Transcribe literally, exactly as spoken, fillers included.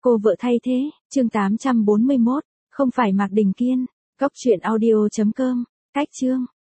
Cô vợ thay thế, chương tám trăm bốn mươi mốt, không phải Mạc Đình Kiên, cốc truyện audio chấm com, cách chương.